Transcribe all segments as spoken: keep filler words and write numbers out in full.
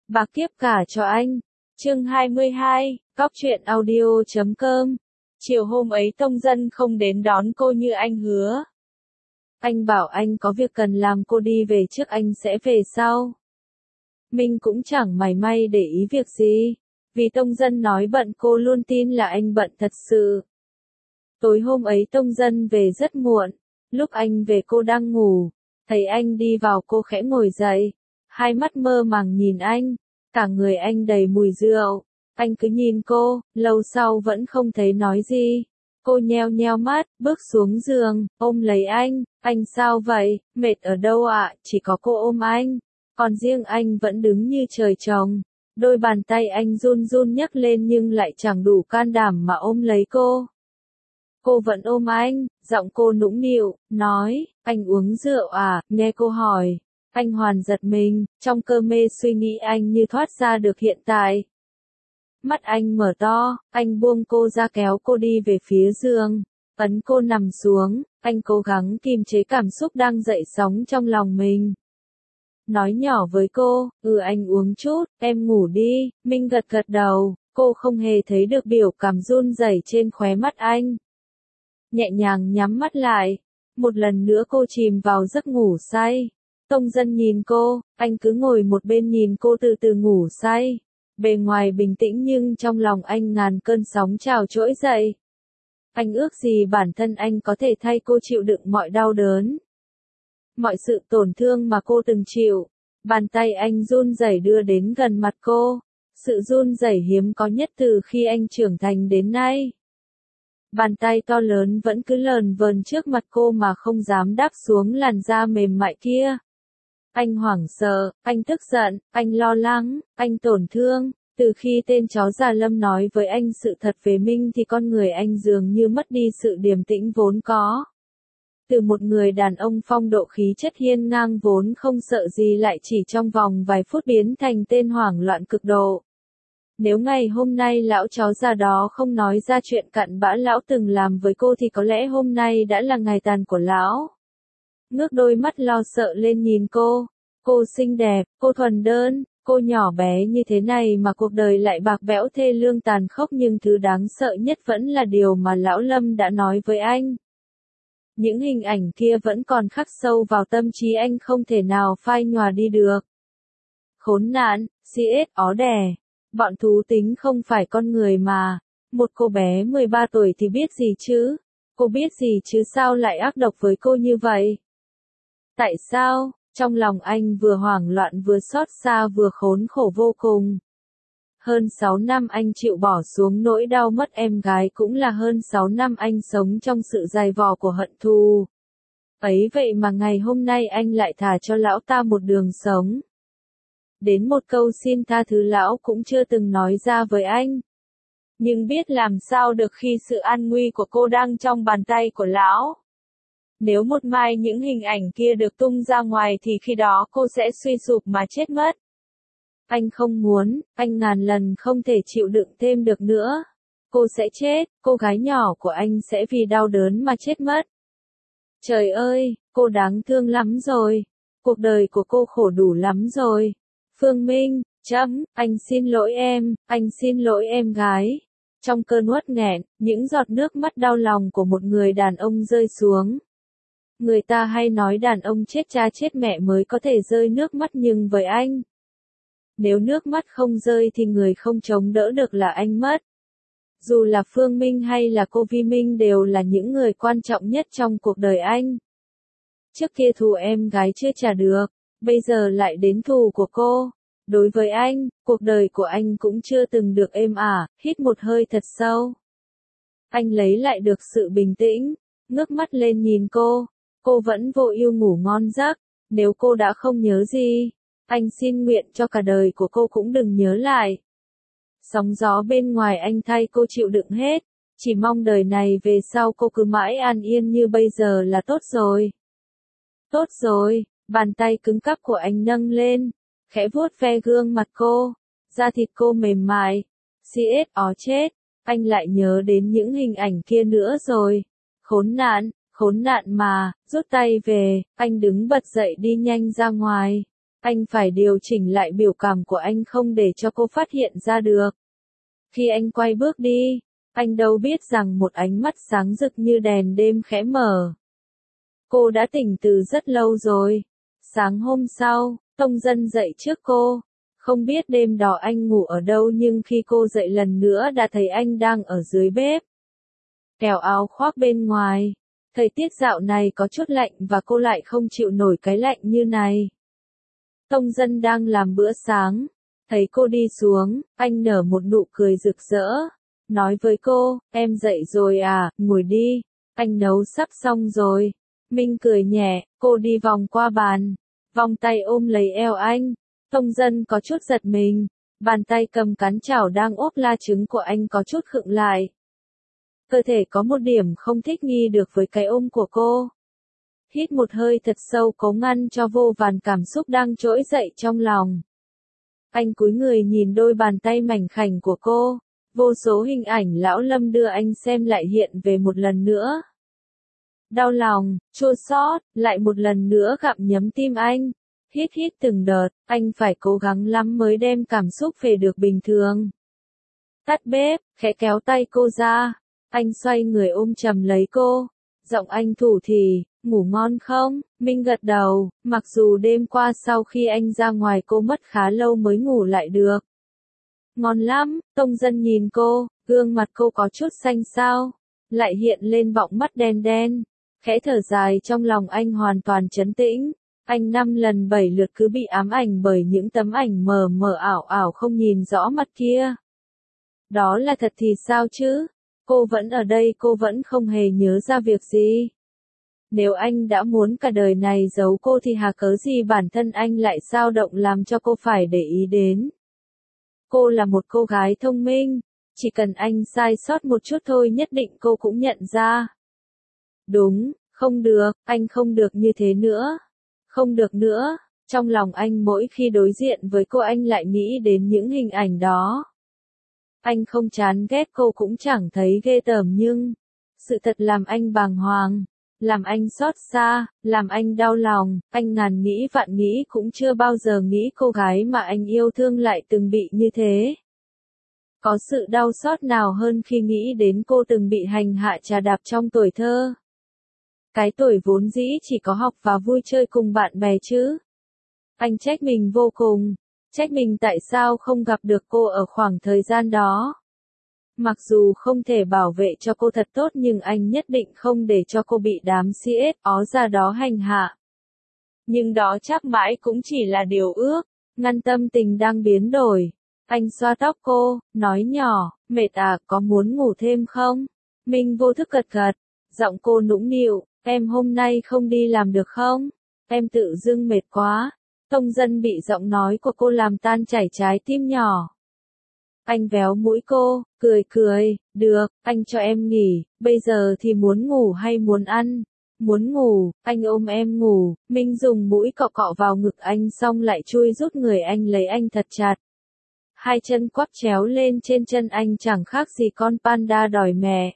Bạc tiếp cả cho anh. Chương hai mươi hai, Cóc truyện audio chấm com. Chiều hôm ấy Tông Dân không đến đón cô như anh hứa. Anh bảo anh có việc cần làm, cô đi về trước, anh sẽ về sau. Minh cũng chẳng mảy may để ý việc gì, vì Tông Dân nói bận cô luôn tin là anh bận thật sự. Tối hôm ấy Tông Dân về rất muộn, lúc anh về cô đang ngủ, thấy anh đi vào cô khẽ ngồi dậy, hai mắt mơ màng nhìn anh, cả người anh đầy mùi rượu, anh cứ nhìn cô, lâu sau vẫn không thấy nói gì. Cô nheo nheo mắt, bước xuống giường, ôm lấy anh, anh sao vậy, mệt ở đâu ạ, chỉ có cô ôm anh, còn riêng anh vẫn đứng như trời trồng. Đôi bàn tay anh run run nhấc lên nhưng lại chẳng đủ can đảm mà ôm lấy cô. Cô vẫn ôm anh, giọng cô nũng nịu, nói, anh uống rượu à, nghe cô hỏi. Anh hoàn giật mình, trong cơ mê suy nghĩ anh như thoát ra được hiện tại. Mắt anh mở to, anh buông cô ra kéo cô đi về phía giường, ấn cô nằm xuống, anh cố gắng kiềm chế cảm xúc đang dậy sóng trong lòng mình. Nói nhỏ với cô, ừ anh uống chút, em ngủ đi, Minh gật gật đầu, cô không hề thấy được biểu cảm run rẩy trên khóe mắt anh. Nhẹ nhàng nhắm mắt lại, một lần nữa cô chìm vào giấc ngủ say. Tông Dân nhìn cô, anh cứ ngồi một bên nhìn cô từ từ ngủ say. Bề ngoài bình tĩnh nhưng trong lòng anh ngàn cơn sóng trào trỗi dậy. Anh ước gì bản thân anh có thể thay cô chịu đựng mọi đau đớn, mọi sự tổn thương mà cô từng chịu. Bàn tay anh run rẩy đưa đến gần mặt cô, sự run rẩy hiếm có nhất từ khi anh trưởng thành đến nay. Bàn tay to lớn vẫn cứ lờn vờn trước mặt cô mà không dám đáp xuống làn da mềm mại kia. Anh hoảng sợ, anh tức giận, anh lo lắng, anh tổn thương. Từ khi tên chó già Lâm nói với anh sự thật về Minh thì con người anh dường như mất đi sự điềm tĩnh vốn có. Từ một người đàn ông phong độ khí chất hiên ngang vốn không sợ gì lại chỉ trong vòng vài phút biến thành tên hoảng loạn cực độ. Nếu ngày hôm nay lão chó già đó không nói ra chuyện cặn bã lão từng làm với cô thì có lẽ hôm nay đã là ngày tàn của lão. Ngước đôi mắt lo sợ lên nhìn cô. Cô xinh đẹp, cô thuần đơn, cô nhỏ bé như thế này mà cuộc đời lại bạc bẽo thê lương tàn khốc, nhưng thứ đáng sợ nhất vẫn là điều mà lão Lâm đã nói với anh. Những hình ảnh kia vẫn còn khắc sâu vào tâm trí anh, không thể nào phai nhòa đi được. Khốn nạn, xê ét ó đẻ. Bọn thú tính không phải con người mà. Một cô bé mười ba tuổi thì biết gì chứ? Cô biết gì chứ sao lại ác độc với cô như vậy? Tại sao? Trong lòng anh vừa hoảng loạn vừa xót xa vừa khốn khổ vô cùng. Hơn sáu năm anh chịu bỏ xuống nỗi đau mất em gái, cũng là hơn sáu năm anh sống trong sự dày vò của hận thù. Ấy vậy mà ngày hôm nay anh lại thả cho lão ta một đường sống. Đến một câu xin tha thứ lão cũng chưa từng nói ra với anh. Nhưng biết làm sao được khi sự an nguy của cô đang trong bàn tay của lão. Nếu một mai những hình ảnh kia được tung ra ngoài thì khi đó cô sẽ suy sụp mà chết mất. Anh không muốn, anh ngàn lần không thể chịu đựng thêm được nữa. Cô sẽ chết, cô gái nhỏ của anh sẽ vì đau đớn mà chết mất. Trời ơi, cô đáng thương lắm rồi. Cuộc đời của cô khổ đủ lắm rồi. Phương Minh, chấm, anh xin lỗi em, anh xin lỗi em gái. Trong cơn uất nghẹn, những giọt nước mắt đau lòng của một người đàn ông rơi xuống. Người ta hay nói đàn ông chết cha chết mẹ mới có thể rơi nước mắt, nhưng với anh, nếu nước mắt không rơi thì người không chống đỡ được là anh mất. Dù là Phương Minh hay là cô Vi Minh đều là những người quan trọng nhất trong cuộc đời anh. Trước kia thù em gái chưa trả được, bây giờ lại đến thù của cô. Đối với anh, cuộc đời của anh cũng chưa từng được êm ả. Hít một hơi thật sâu. Anh lấy lại được sự bình tĩnh, ngước mắt lên nhìn cô. Cô vẫn vô ưu ngủ ngon giấc. Nếu cô đã không nhớ gì, anh xin nguyện cho cả đời của cô cũng đừng nhớ lại. Sóng gió bên ngoài anh thay cô chịu đựng hết. Chỉ mong đời này về sau cô cứ mãi an yên như bây giờ là tốt rồi. Tốt rồi, bàn tay cứng cáp của anh nâng lên, khẽ vuốt ve gương mặt cô. Da thịt cô mềm mại. xê ét ó chết, anh lại nhớ đến những hình ảnh kia nữa rồi. Khốn nạn. Khốn nạn mà, rút tay về, anh đứng bật dậy đi nhanh ra ngoài. Anh phải điều chỉnh lại biểu cảm của anh không để cho cô phát hiện ra được. Khi anh quay bước đi, anh đâu biết rằng một ánh mắt sáng rực như đèn đêm khẽ mở. Cô đã tỉnh từ rất lâu rồi. Sáng hôm sau, Tông Dân dậy trước cô. Không biết đêm đó anh ngủ ở đâu nhưng khi cô dậy lần nữa đã thấy anh đang ở dưới bếp. Kéo áo khoác bên ngoài. Thời tiết dạo này có chút lạnh và cô lại không chịu nổi cái lạnh như này. Tông Dân đang làm bữa sáng. Thấy cô đi xuống, anh nở một nụ cười rực rỡ. Nói với cô, em dậy rồi à, ngồi đi. Anh nấu sắp xong rồi. Minh cười nhẹ, cô đi vòng qua bàn. Vòng tay ôm lấy eo anh. Tông Dân có chút giật mình. Bàn tay cầm cán chảo đang ốp la trứng của anh có chút khựng lại. Cơ thể có một điểm không thích nghi được với cái ôm của cô. Hít một hơi thật sâu cố ngăn cho vô vàn cảm xúc đang trỗi dậy trong lòng. Anh cúi người nhìn đôi bàn tay mảnh khảnh của cô. Vô số hình ảnh lão Lâm đưa anh xem lại hiện về một lần nữa. Đau lòng, chua xót, lại một lần nữa gặm nhấm tim anh. Hít hít từng đợt, anh phải cố gắng lắm mới đem cảm xúc về được bình thường. Tắt bếp, khẽ kéo tay cô ra. Anh xoay người ôm chầm lấy cô. Giọng anh thủ thỉ, ngủ ngon không? Minh gật đầu, mặc dù đêm qua sau khi anh ra ngoài cô mất khá lâu mới ngủ lại được. Ngon lắm, Tông Dân nhìn cô, gương mặt cô có chút xanh xao, lại hiện lên bọng mắt đen đen. Khẽ thở dài trong lòng anh hoàn toàn trấn tĩnh. Anh năm lần bảy lượt cứ bị ám ảnh bởi những tấm ảnh mờ mờ ảo ảo không nhìn rõ mặt kia. Đó là thật thì sao chứ? Cô vẫn ở đây, cô vẫn không hề nhớ ra việc gì. Nếu anh đã muốn cả đời này giấu cô thì hà cớ gì bản thân anh lại dao động làm cho cô phải để ý đến. Cô là một cô gái thông minh, chỉ cần anh sai sót một chút thôi nhất định cô cũng nhận ra. Đúng, không được, anh không được như thế nữa. Không được nữa, trong lòng anh mỗi khi đối diện với cô anh lại nghĩ đến những hình ảnh đó. Anh không chán ghét cô cũng chẳng thấy ghê tởm nhưng, sự thật làm anh bàng hoàng, làm anh xót xa, làm anh đau lòng, anh ngàn nghĩ vạn nghĩ cũng chưa bao giờ nghĩ cô gái mà anh yêu thương lại từng bị như thế. Có sự đau xót nào hơn khi nghĩ đến cô từng bị hành hạ trà đạp trong tuổi thơ. Cái tuổi vốn dĩ chỉ có học và vui chơi cùng bạn bè chứ. Anh trách mình vô cùng, trách mình tại sao không gặp được cô ở khoảng thời gian đó. Mặc dù không thể bảo vệ cho cô thật tốt nhưng anh nhất định không để cho cô bị đám xê ét ó ra đó hành hạ. Nhưng đó chắc mãi cũng chỉ là điều ước, ngăn tâm tình đang biến đổi. Anh xoa tóc cô, nói nhỏ, mệt à, có muốn ngủ thêm không? Minh vô thức gật gật, giọng cô nũng nịu, em hôm nay không đi làm được không? Em tự dưng mệt quá. Tông Dân bị giọng nói của cô làm tan chảy trái tim nhỏ. Anh véo mũi cô, cười cười, được, anh cho em nghỉ, bây giờ thì muốn ngủ hay muốn ăn? Muốn ngủ, anh ôm em ngủ. Minh dùng mũi cọ cọ vào ngực anh xong lại chui rút người anh lấy anh thật chặt. Hai chân quắp chéo lên trên chân anh chẳng khác gì con panda đòi mẹ.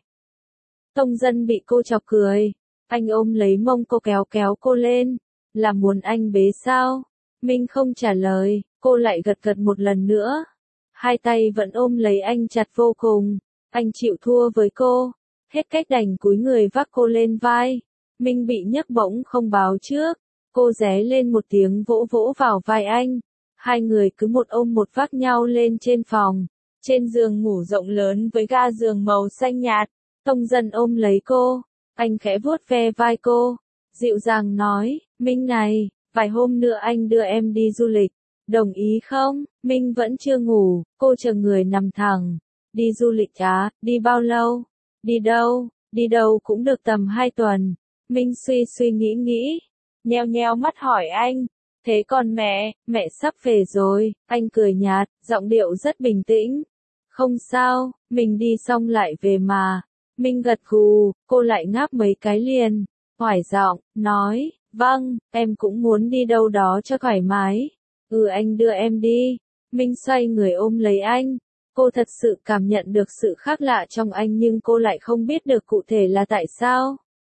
Tông Dân bị cô chọc cười. Anh ôm lấy mông cô kéo kéo cô lên. Là muốn anh bế sao? Minh không trả lời, cô lại gật gật một lần nữa. Hai tay vẫn ôm lấy anh chặt vô cùng. Anh chịu thua với cô. Hết cách đành cúi người vác cô lên vai. Minh bị nhấc bổng không báo trước. Cô ré lên một tiếng vỗ vỗ vào vai anh. Hai người cứ một ôm một vác nhau lên trên phòng. Trên giường ngủ rộng lớn với ga giường màu xanh nhạt. Tông Dân ôm lấy cô. Anh khẽ vuốt ve vai cô. Dịu dàng nói, Minh này, vài hôm nữa anh đưa em đi du lịch. Đồng ý không? Minh vẫn chưa ngủ, cô chờ người nằm thẳng. Đi du lịch á, đi bao lâu? Đi đâu? Đi đâu cũng được tầm hai tuần. Minh suy suy nghĩ nghĩ. Nheo nheo mắt hỏi anh. Thế còn mẹ, mẹ sắp về rồi. Anh cười nhạt, giọng điệu rất bình tĩnh. Không sao, mình đi xong lại về mà. Minh gật gù, cô lại ngáp mấy cái liền. Hoài giọng, nói, vâng, em cũng muốn đi đâu đó cho thoải mái. Ừ anh đưa em đi. Minh xoay người ôm lấy anh. Cô thật sự cảm nhận được sự khác lạ trong anh nhưng cô lại không biết được cụ thể là tại sao.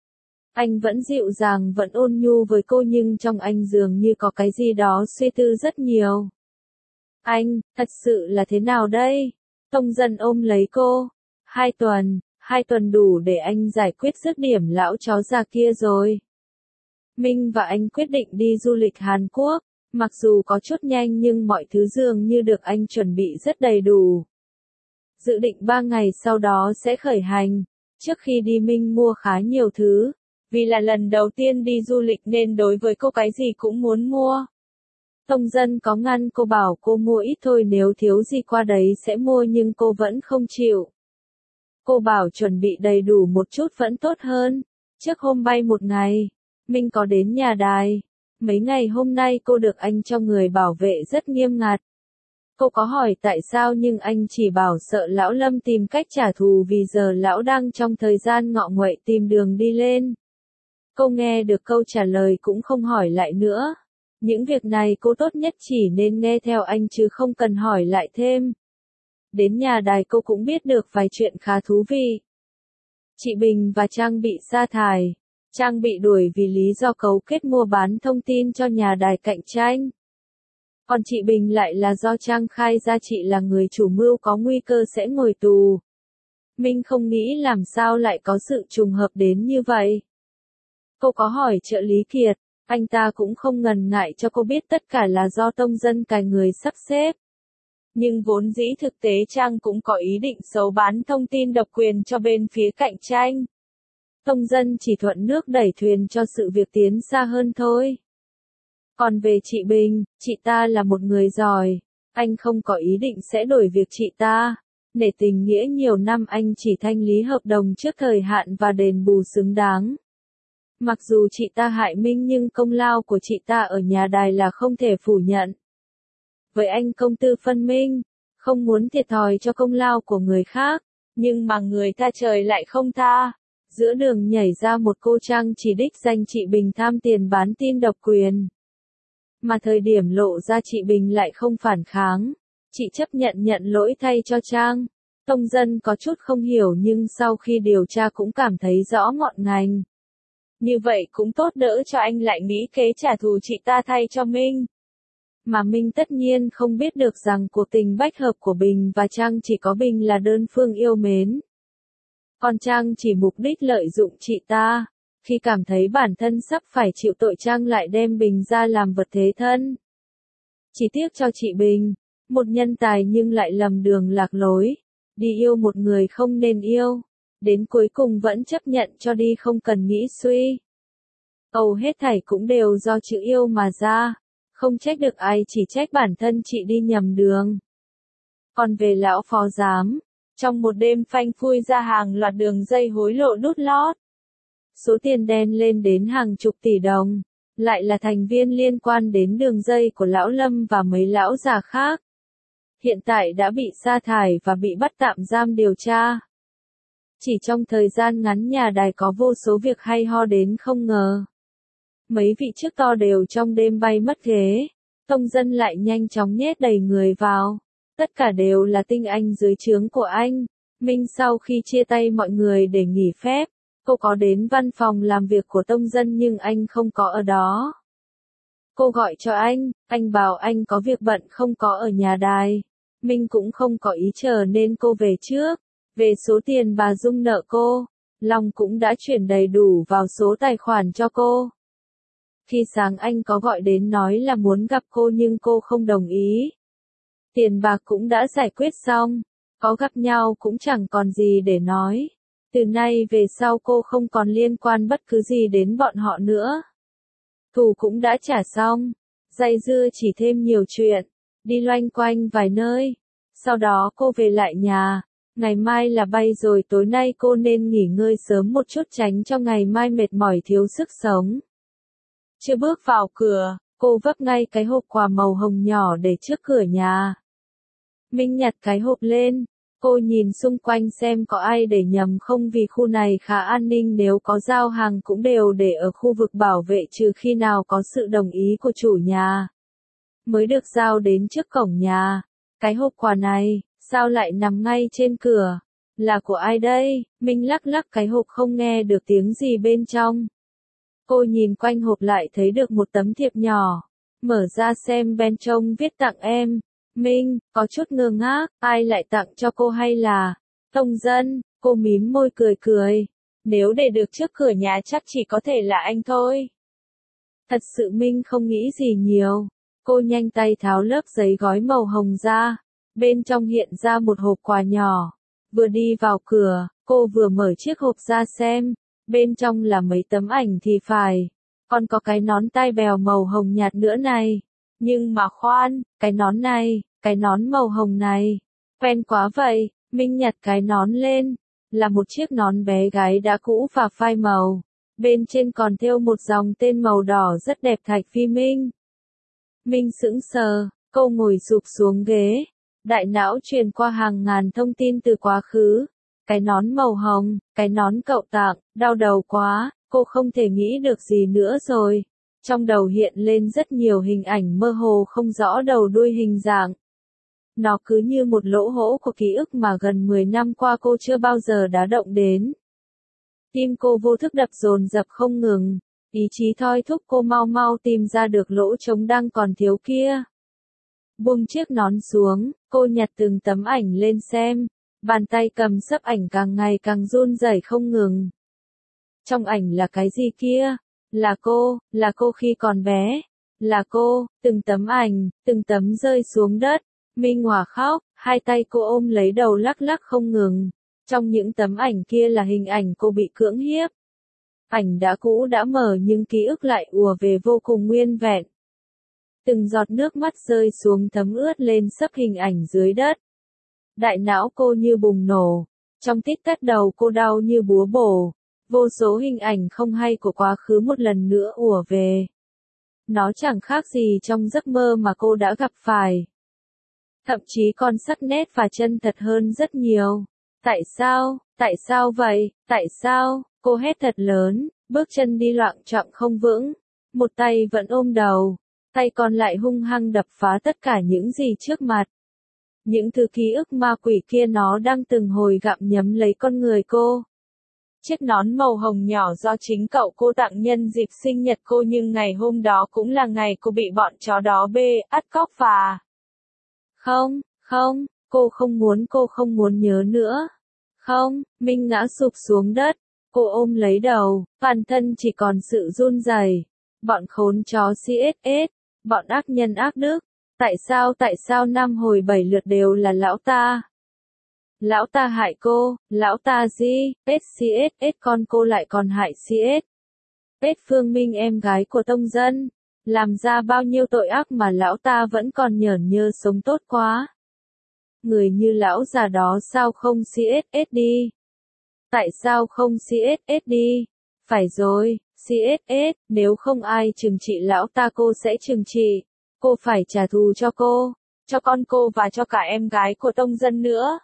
Anh vẫn dịu dàng vẫn ôn nhu với cô nhưng trong anh dường như có cái gì đó suy tư rất nhiều. Anh, thật sự là thế nào đây? Tông Dân ôm lấy cô. Hai tuần, hai tuần đủ để anh giải quyết dứt điểm lão chó già kia rồi. Minh và anh quyết định đi du lịch Hàn Quốc, mặc dù có chút nhanh nhưng mọi thứ dường như được anh chuẩn bị rất đầy đủ. Dự định ba ngày sau đó sẽ khởi hành. Trước khi đi Minh mua khá nhiều thứ, vì là lần đầu tiên đi du lịch nên đối với cô cái gì cũng muốn mua. Tông Dân có ngăn cô bảo cô mua ít thôi nếu thiếu gì qua đấy sẽ mua nhưng cô vẫn không chịu. Cô bảo chuẩn bị đầy đủ một chút vẫn tốt hơn. Trước hôm bay một ngày, Minh có đến nhà đài. Mấy ngày hôm nay cô được anh cho người bảo vệ rất nghiêm ngặt. Cô có hỏi tại sao nhưng anh chỉ bảo sợ lão Lâm tìm cách trả thù vì giờ lão đang trong thời gian ngọ nguậy tìm đường đi lên. Cô nghe được câu trả lời cũng không hỏi lại nữa. Những việc này cô tốt nhất chỉ nên nghe theo anh chứ không cần hỏi lại thêm. Đến nhà đài cô cũng biết được vài chuyện khá thú vị. Chị Bình và Trang bị sa thải. Trang bị đuổi vì lý do cấu kết mua bán thông tin cho nhà đài cạnh tranh. Còn chị Bình lại là do Trang khai ra chị là người chủ mưu có nguy cơ sẽ ngồi tù. Minh không nghĩ làm sao lại có sự trùng hợp đến như vậy. Cô có hỏi trợ lý Kiệt, anh ta cũng không ngần ngại cho cô biết tất cả là do Tông Dân cài người sắp xếp. Nhưng vốn dĩ thực tế Trang cũng có ý định xấu bán thông tin độc quyền cho bên phía cạnh tranh. Tông Dân chỉ thuận nước đẩy thuyền cho sự việc tiến xa hơn thôi. Còn về chị Bình, chị ta là một người giỏi. Anh không có ý định sẽ đổi việc chị ta. Nể tình nghĩa nhiều năm anh chỉ thanh lý hợp đồng trước thời hạn và đền bù xứng đáng. Mặc dù chị ta hại Minh nhưng công lao của chị ta ở nhà đài là không thể phủ nhận. Với anh công tư phân minh, không muốn thiệt thòi cho công lao của người khác, nhưng mà người ta trời lại không tha. Giữa đường nhảy ra một cô Trang chỉ đích danh chị Bình tham tiền bán tin độc quyền. Mà thời điểm lộ ra chị Bình lại không phản kháng. Chị chấp nhận nhận lỗi thay cho Trang. Tông Dân có chút không hiểu nhưng sau khi điều tra cũng cảm thấy rõ ngọn ngành. Như vậy cũng tốt đỡ cho anh lại nghĩ kế trả thù chị ta thay cho Minh. Mà Minh tất nhiên không biết được rằng cuộc tình bách hợp của Bình và Trang chỉ có Bình là đơn phương yêu mến. Còn Trang chỉ mục đích lợi dụng chị ta. Khi cảm thấy bản thân sắp phải chịu tội Trang lại đem Bình ra làm vật thế thân. Chỉ tiếc cho chị Bình, một nhân tài nhưng lại lầm đường lạc lối. Đi yêu một người không nên yêu. Đến cuối cùng vẫn chấp nhận cho đi không cần nghĩ suy. Hầu hết thảy cũng đều do chữ yêu mà ra. Không trách được ai chỉ trách bản thân chị đi nhầm đường. Còn về lão phó giám, trong một đêm phanh phui ra hàng loạt đường dây hối lộ đút lót. Số tiền đen lên đến hàng chục tỷ đồng, lại là thành viên liên quan đến đường dây của lão Lâm và mấy lão già khác. Hiện tại đã bị sa thải và bị bắt tạm giam điều tra. Chỉ trong thời gian ngắn nhà đài có vô số việc hay ho đến không ngờ. Mấy vị chức to đều trong đêm bay mất ghế. Tông Dân lại nhanh chóng nhét đầy người vào. Tất cả đều là tinh anh dưới trướng của anh. Minh sau khi chia tay mọi người để nghỉ phép, cô có đến văn phòng làm việc của Tông Dân nhưng anh không có ở đó. Cô gọi cho anh, anh bảo anh có việc bận không có ở nhà đài. Minh cũng không có ý chờ nên cô về trước. Về số tiền bà Dung nợ cô, Long cũng đã chuyển đầy đủ vào số tài khoản cho cô. Khi sáng anh có gọi đến nói là muốn gặp cô nhưng cô không đồng ý. Tiền bạc cũng đã giải quyết xong, có gặp nhau cũng chẳng còn gì để nói. Từ nay về sau cô không còn liên quan bất cứ gì đến bọn họ nữa. Thù cũng đã trả xong, dây dưa chỉ thêm nhiều chuyện, đi loanh quanh vài nơi. Sau đó cô về lại nhà. Ngày mai là bay rồi tối nay cô nên nghỉ ngơi sớm một chút tránh cho ngày mai mệt mỏi thiếu sức sống. Chưa bước vào cửa, cô vấp ngay cái hộp quà màu hồng nhỏ để trước cửa nhà. Minh nhặt cái hộp lên, cô nhìn xung quanh xem có ai để nhầm không vì khu này khá an ninh nếu có giao hàng cũng đều để ở khu vực bảo vệ trừ khi nào có sự đồng ý của chủ nhà. Mới được giao đến trước cổng nhà, cái hộp quà này. Sao lại nằm ngay trên cửa? Là của ai đây? Minh lắc lắc cái hộp không nghe được tiếng gì bên trong. Cô nhìn quanh hộp lại thấy được một tấm thiệp nhỏ. Mở ra xem bên trong viết tặng em. Minh, có chút ngơ ngác, ai lại tặng cho cô hay là Tông Dân? Cô mím môi cười cười. Nếu để được trước cửa nhà chắc chỉ có thể là anh thôi. Thật sự Minh không nghĩ gì nhiều. Cô nhanh tay tháo lớp giấy gói màu hồng ra. Bên trong hiện ra một hộp quà nhỏ. Vừa đi vào cửa, cô vừa mở chiếc hộp ra xem. Bên trong là mấy tấm ảnh thì phải. Còn có cái nón tai bèo màu hồng nhạt nữa này. Nhưng mà khoan, cái nón này, cái nón màu hồng này. Quen quá vậy, Minh nhặt cái nón lên. Là một chiếc nón bé gái đã cũ và phai màu. Bên trên còn thêu một dòng tên màu đỏ rất đẹp Thạch Phi Minh. Minh sững sờ, cô ngồi sụp xuống ghế. Đại não truyền qua hàng ngàn thông tin từ quá khứ. Cái nón màu hồng, cái nón cậu tặng, đau đầu quá, cô không thể nghĩ được gì nữa rồi. Trong đầu hiện lên rất nhiều hình ảnh mơ hồ không rõ đầu đuôi hình dạng. Nó cứ như một lỗ hổng của ký ức mà gần mười năm qua cô chưa bao giờ đã động đến. Tim cô vô thức đập dồn dập không ngừng, ý chí thoi thúc cô mau mau tìm ra được lỗ trống đang còn thiếu kia. Buông chiếc nón xuống, cô nhặt từng tấm ảnh lên xem, bàn tay cầm sấp ảnh càng ngày càng run rẩy không ngừng. Trong ảnh là cái gì kia? Là cô, là cô khi còn bé. Là cô, từng tấm ảnh, từng tấm rơi xuống đất. Minh Hòa khóc, hai tay cô ôm lấy đầu lắc lắc không ngừng. Trong những tấm ảnh kia là hình ảnh cô bị cưỡng hiếp. Ảnh đã cũ đã mờ nhưng ký ức lại ùa về vô cùng nguyên vẹn. Từng giọt nước mắt rơi xuống thấm ướt lên sấp hình ảnh dưới đất. Đại não cô như bùng nổ. Trong tích tắc đầu cô đau như búa bổ. Vô số hình ảnh không hay của quá khứ một lần nữa ùa về. Nó chẳng khác gì trong giấc mơ mà cô đã gặp phải. Thậm chí còn sắc nét và chân thật hơn rất nhiều. Tại sao, tại sao vậy, tại sao, cô hét thật lớn, bước chân đi loạng choạng không vững. Một tay vẫn ôm đầu, tay còn lại hung hăng đập phá tất cả những gì trước mặt. Những thứ ký ức ma quỷ kia nó đang từng hồi gặm nhấm lấy con người cô. Chiếc nón màu hồng nhỏ do chính cậu cô tặng nhân dịp sinh nhật cô nhưng ngày hôm đó cũng là ngày cô bị bọn chó đó bê, ắt cóc và... Không, không, cô không muốn cô không muốn nhớ nữa. Không, Minh ngã sụp xuống đất. Cô ôm lấy đầu, toàn thân chỉ còn sự run rẩy. Bọn khốn chó xê ét ét, bọn ác nhân ác đức. Tại sao tại sao năm hồi bảy lượt đều là lão ta? Lão ta hại cô, lão ta gì, ét xê ét ét con cô lại còn hại xê ét ét Phương Minh em gái của Tông Dân. Làm ra bao nhiêu tội ác mà lão ta vẫn còn nhởn nhơ sống tốt quá. Người như lão già đó sao không xê ét ét đi? Tại sao không xê ét ét đi? Phải rồi, xê ét ét, nếu không ai trừng trị lão ta cô sẽ trừng trị. Cô phải trả thù cho cô, cho con cô và cho cả em gái của Tông Dân nữa.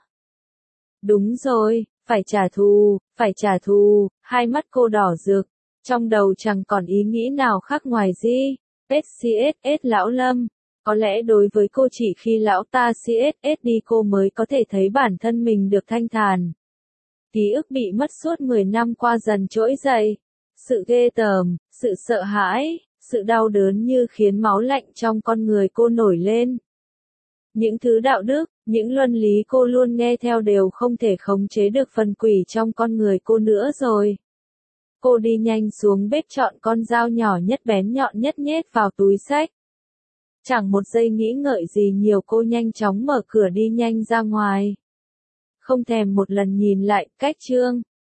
Đúng rồi, phải trả thù, phải trả thù, hai mắt cô đỏ rực, trong đầu chẳng còn ý nghĩ nào khác ngoài gì. ét xê ét ét lão Lâm, có lẽ đối với cô chỉ khi lão ta xê ét ét đi cô mới có thể thấy bản thân mình được thanh thản. Ký ức bị mất suốt mười năm qua dần trỗi dậy. Sự ghê tởm, sự sợ hãi, sự đau đớn như khiến máu lạnh trong con người cô nổi lên. Những thứ đạo đức, những luân lý cô luôn nghe theo đều không thể khống chế được phần quỷ trong con người cô nữa rồi. Cô đi nhanh xuống bếp chọn con dao nhỏ nhất bén nhọn nhất nhét vào túi xách. Chẳng một giây nghĩ ngợi gì nhiều cô nhanh chóng mở cửa đi nhanh ra ngoài. Không thèm một lần nhìn lại, cách chương.